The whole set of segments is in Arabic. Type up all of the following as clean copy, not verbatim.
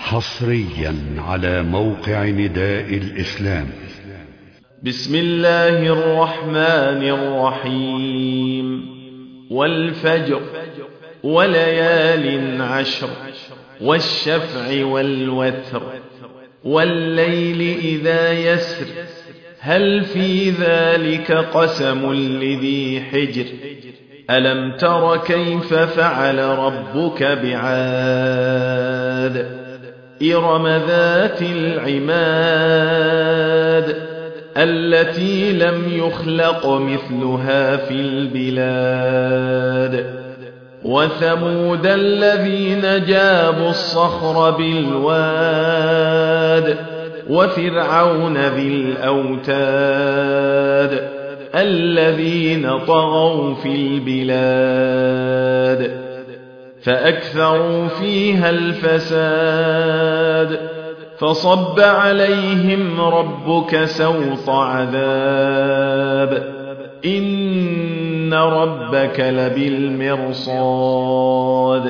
حصريا على موقع نداء الإسلام. بسم الله الرحمن الرحيم. والفجر وليال عشر والشفع والوتر والليل إذا يسر هل في ذلك قسم لذي حجر ألم تر كيف فعل ربك بعاد إرم ذات العماد التي لم يخلق مثلها في البلاد وثمود الذين جابوا الصخر بالواد وفرعون ذي الأوتاد الذين طغوا في البلاد فأكثروا فيها الفساد فصب عليهم ربك سوط عذاب إن ربك لبالمرصاد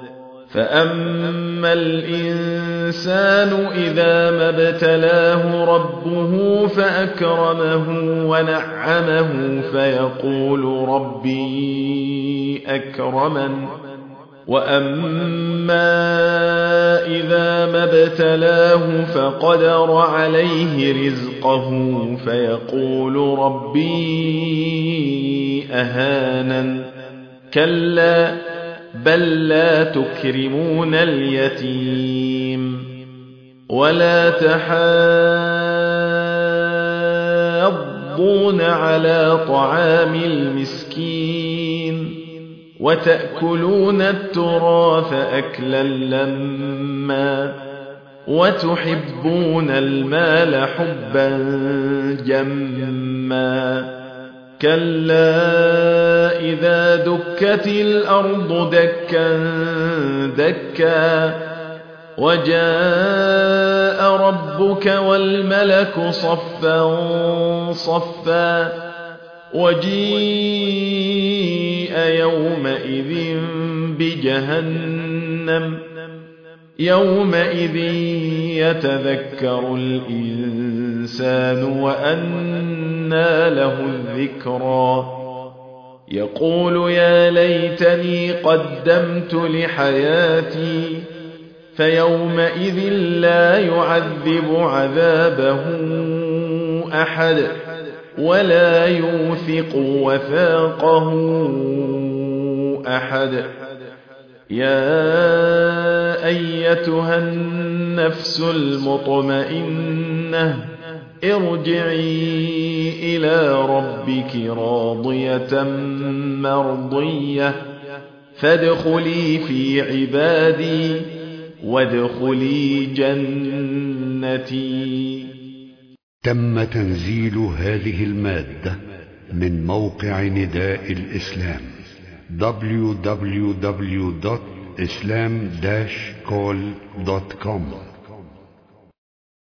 فأما الإنسان إذا ما ابتلاه ربه فأكرمه ونعمه فيقول ربي أكرمن وأما إذا ما ابتلاه فقدر عليه رزقه فيقول ربي أهانن كلا بل لا تكرمون اليتيم ولا تحاضون على طعام المسكين وتأكلون التراث أكلا لما وتحبون المال حبا جما كلا إذا دكت الأرض دكا دكا وجاء ربك والملك صفا صفا وجيء يومئذ بجهنم يومئذ يتذكر الإنسان وأنى له الذكرى يقول يا ليتني قدمت لحياتي فيومئذ لا يعذب عذابه أحد ولا يوثق وثاقه أحد يا أيتها النفس المطمئنة ارجعي إلى ربك راضية مرضية فادخلي في عبادي وادخلي جنتي. تم تنزيل هذه المادة من موقع نداء الإسلام www.islam-call.com